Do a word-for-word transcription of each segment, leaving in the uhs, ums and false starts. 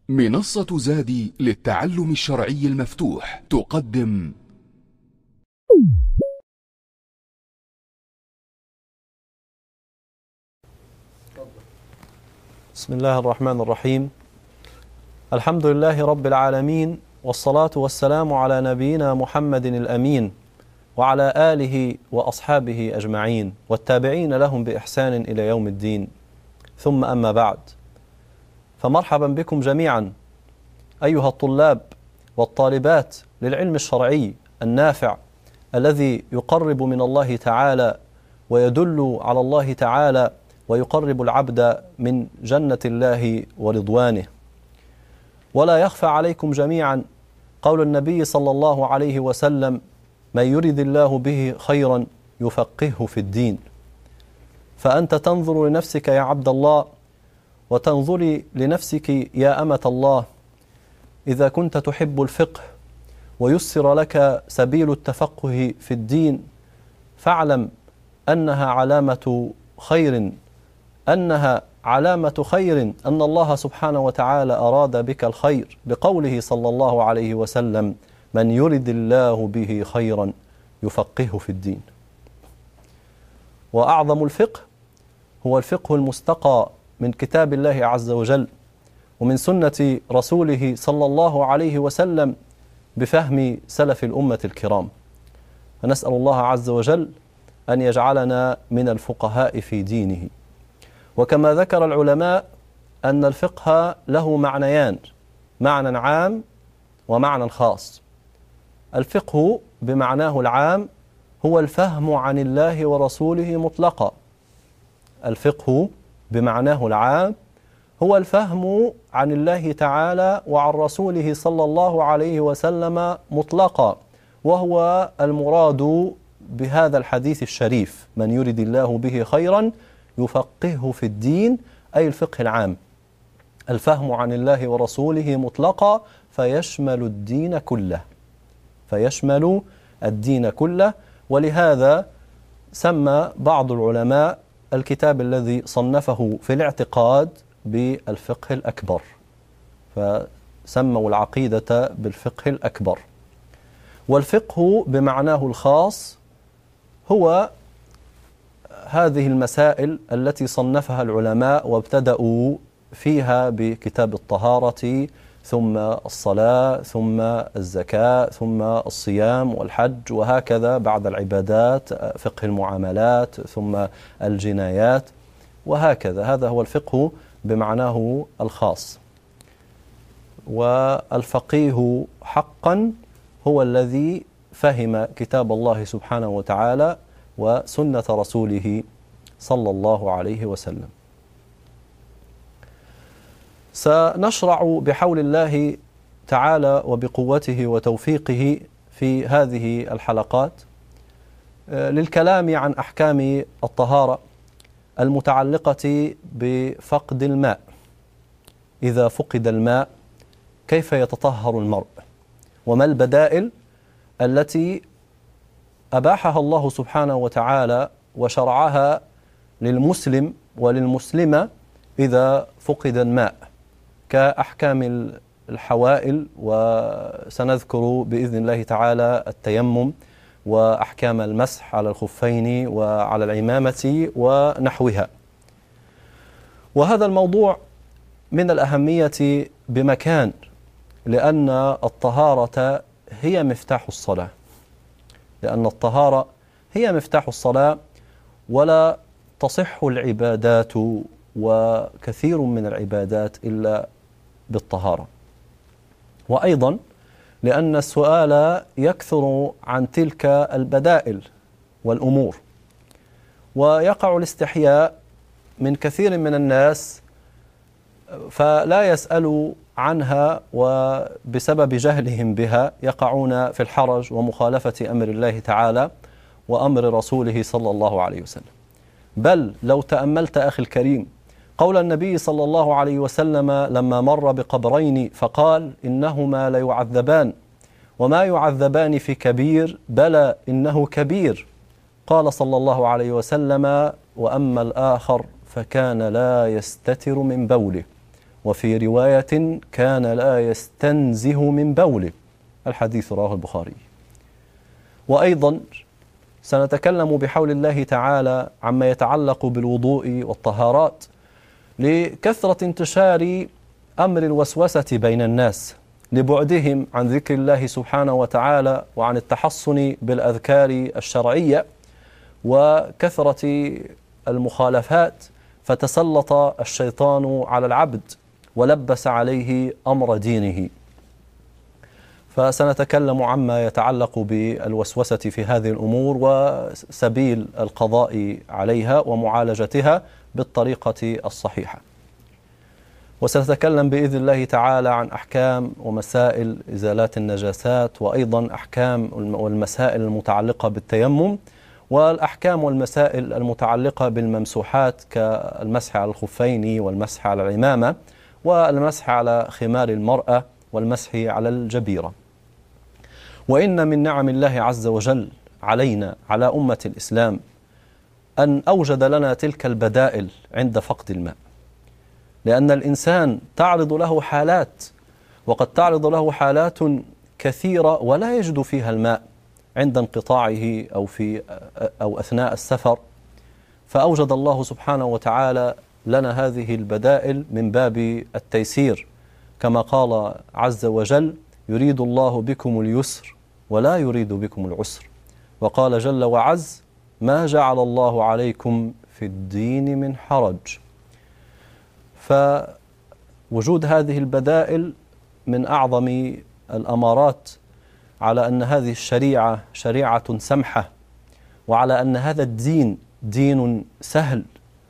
منصة زادي للتعلم الشرعي المفتوح تقدم بسم الله الرحمن الرحيم. الحمد لله رب العالمين، والصلاة والسلام على نبينا محمد الأمين وعلى آله وأصحابه أجمعين والتابعين لهم بإحسان إلى يوم الدين، ثم أما بعد، فمرحبا بكم جميعا أيها الطلاب والطالبات للعلم الشرعي النافع الذي يقرب من الله تعالى ويدل على الله تعالى ويقرب العبد من جنة الله ورضوانه. ولا يخفى عليكم جميعا قول النبي صلى الله عليه وسلم: من يرد الله به خيرا يفقهه في الدين. فأنت تنظر لنفسك يا عبد الله، وتنظري لنفسك يا أمة الله، إذا كنت تحب الفقه ويسر لك سبيل التفقه في الدين، فاعلم أنها علامة خير أنها علامة خير أن الله سبحانه وتعالى أراد بك الخير، بقوله صلى الله عليه وسلم: من يرد الله به خيرا يفقهه في الدين. وأعظم الفقه هو الفقه المستقى من كتاب الله عز وجل ومن سنة رسوله صلى الله عليه وسلم بفهم سلف الأمة الكرام. فنسأل الله عز وجل أن يجعلنا من الفقهاء في دينه. وكما ذكر العلماء أن الفقه له معنيان: معنى عام ومعنى خاص. الفقه بمعناه العام هو الفهم عن الله ورسوله مطلقا. الفقه بمعناه العام هو الفهم عن الله تعالى وعن رسوله صلى الله عليه وسلم مطلقا، وهو المراد بهذا الحديث الشريف: من يرد الله به خيرا يفقهه في الدين، أي الفقه العام، الفهم عن الله ورسوله مطلقا، فيشمل الدين كله فيشمل الدين كله. ولهذا سمى بعض العلماء الكتاب الذي صنفه في الاعتقاد بالفقه الأكبر، فسموا العقيدة بالفقه الأكبر. والفقه بمعناه الخاص هو هذه المسائل التي صنفها العلماء وابتدأوا فيها بكتاب الطهارة، ثم الصلاة، ثم الزكاة، ثم الصيام والحج، وهكذا بعد العبادات فقه المعاملات، ثم الجنايات، وهكذا. هذا هو الفقه بمعناه الخاص. والفقيه حقا هو الذي فهم كتاب الله سبحانه وتعالى وسنة رسوله صلى الله عليه وسلم. سنشرع بحول الله تعالى وبقوته وتوفيقه في هذه الحلقات للكلام عن أحكام الطهارة المتعلقة بفقد الماء. إذا فقد الماء كيف يتطهر المرء؟ وما البدائل التي أباحها الله سبحانه وتعالى وشرعها للمسلم وللمسلمة إذا فقد الماء، كأحكام الحوائل، وسنذكر بإذن الله تعالى التيمم، وأحكام المسح على الخفين وعلى العمامة ونحوها. وهذا الموضوع من الأهمية بمكان، لأن الطهارة هي مفتاح الصلاة لأن الطهارة هي مفتاح الصلاة، ولا تصح العبادات وكثير من العبادات إلا بالطهارة. وأيضا لأن السؤال يكثر عن تلك البدائل والأمور، ويقع الاستحياء من كثير من الناس، فلا يسألوا عنها، وبسبب جهلهم بها يقعون في الحرج ومخالفة أمر الله تعالى وأمر رسوله صلى الله عليه وسلم. بل لو تأملت أخي الكريم قول النبي صلى الله عليه وسلم لما مر بقبرين فقال: إنهما ليعذبان وما يعذبان في كبير، بلى إنه كبير. قال صلى الله عليه وسلم: وأما الآخر فكان لا يستتر من بوله وفي رواية كان لا يستنزه من بوله. الحديث رواه البخاري. وأيضا سنتكلم بحول الله تعالى عما يتعلق بالوضوء والطهارات، لكثرة انتشار أمر الوسوسة بين الناس، لبعدهم عن ذكر الله سبحانه وتعالى وعن التحصن بالأذكار الشرعية، وكثرة المخالفات، فتسلط الشيطان على العبد ولبس عليه أمر دينه. فسنتكلم عما يتعلق بالوسوسة في هذه الأمور وسبيل القضاء عليها ومعالجتها بالطريقة الصحيحة. وسنتكلم بإذن الله تعالى عن أحكام ومسائل إزالات النجاسات، وأيضا أحكام والمسائل المتعلقة بالتيمم، والأحكام والمسائل المتعلقة بالممسوحات كالمسح على الخفين والمسح على العمامة والمسح على خمار المرأة والمسح على الجبيرة. وإن من نعم الله عز وجل علينا على أمة الإسلام أن أوجد لنا تلك البدائل عند فقد الماء، لأن الإنسان تعرض له حالات، وقد تعرض له حالات كثيرة ولا يجد فيها الماء عند انقطاعه أو في أو أثناء السفر، فأوجد الله سبحانه وتعالى لنا هذه البدائل من باب التيسير، كما قال عز وجل: يريد الله بكم اليسر ولا يريد بكم العسر. وقال جل وعز: ما جعل الله عليكم في الدين من حرج. فوجود هذه البدائل من أعظم الأمارات على أن هذه الشريعة شريعة سمحة، وعلى أن هذا الدين دين سهل.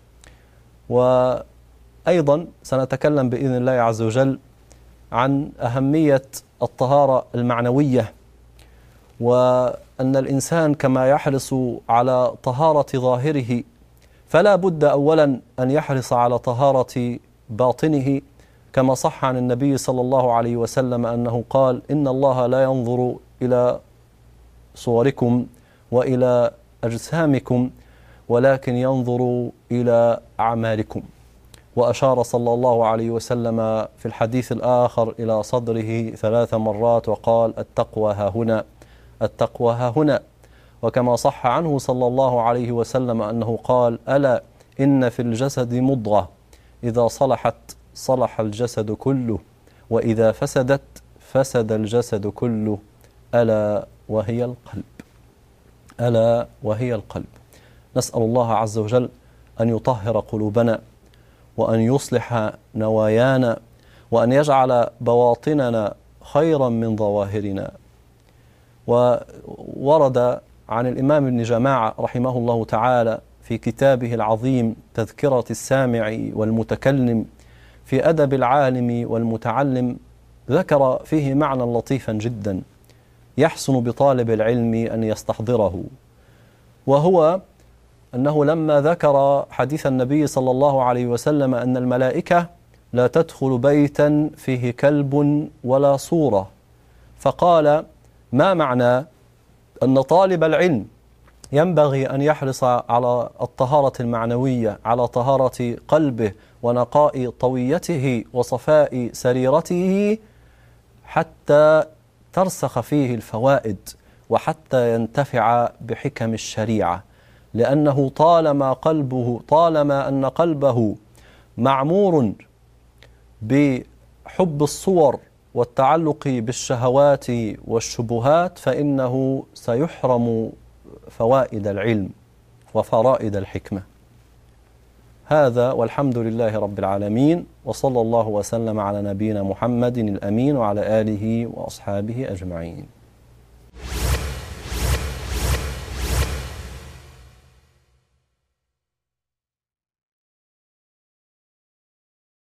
وأيضا سنتكلم بإذن الله عز وجل عن أهمية الطهارة المعنوية، وأن الإنسان كما يحرص على طهارة ظاهره فلا بد أولا أن يحرص على طهارة باطنه، كما صح عن النبي صلى الله عليه وسلم أنه قال: إن الله لا ينظر إلى صوركم وإلى أجسامكم ولكن ينظر إلى أعمالكم. وأشار صلى الله عليه وسلم في الحديث الآخر إلى صدره ثلاث مرات وقال: التقوى ها هنا، التقوى ها هنا. وكما صح عنه صلى الله عليه وسلم أنه قال: ألا إن في الجسد مضغة إذا صلحت صلح الجسد كله، وإذا فسدت فسد الجسد كله، ألا وهي القلب، ألا وهي القلب. نسأل الله عز وجل أن يطهر قلوبنا، وأن يصلح نوايانا، وأن يجعل بواطننا خيرا من ظواهرنا. وورد عن الإمام ابن جماعة رحمه الله تعالى في كتابه العظيم تذكرة السامع والمتكلم في أدب العالم والمتعلم، ذكر فيه معنى لطيفا جدا يحسن بطالب العلم أن يستحضره، وهو أنه لما ذكر حديث النبي صلى الله عليه وسلم أن الملائكة لا تدخل بيتا فيه كلب ولا صورة، فقال: ما معنى أن طالب العلم ينبغي أن يحرص على الطهارة المعنوية، على طهارة قلبه ونقاء طويته وصفاء سريرته، حتى ترسخ فيه الفوائد وحتى ينتفع بحكم الشريعة، لأنه طالما قلبه طالما أن قلبه معمور بحب الصور والتعلق بالشهوات والشبهات، فإنه سيحرم فوائد العلم وفرائد الحكمة. هذا والحمد لله رب العالمين، وصلى الله وسلم على نبينا محمد الأمين وعلى آله وأصحابه أجمعين.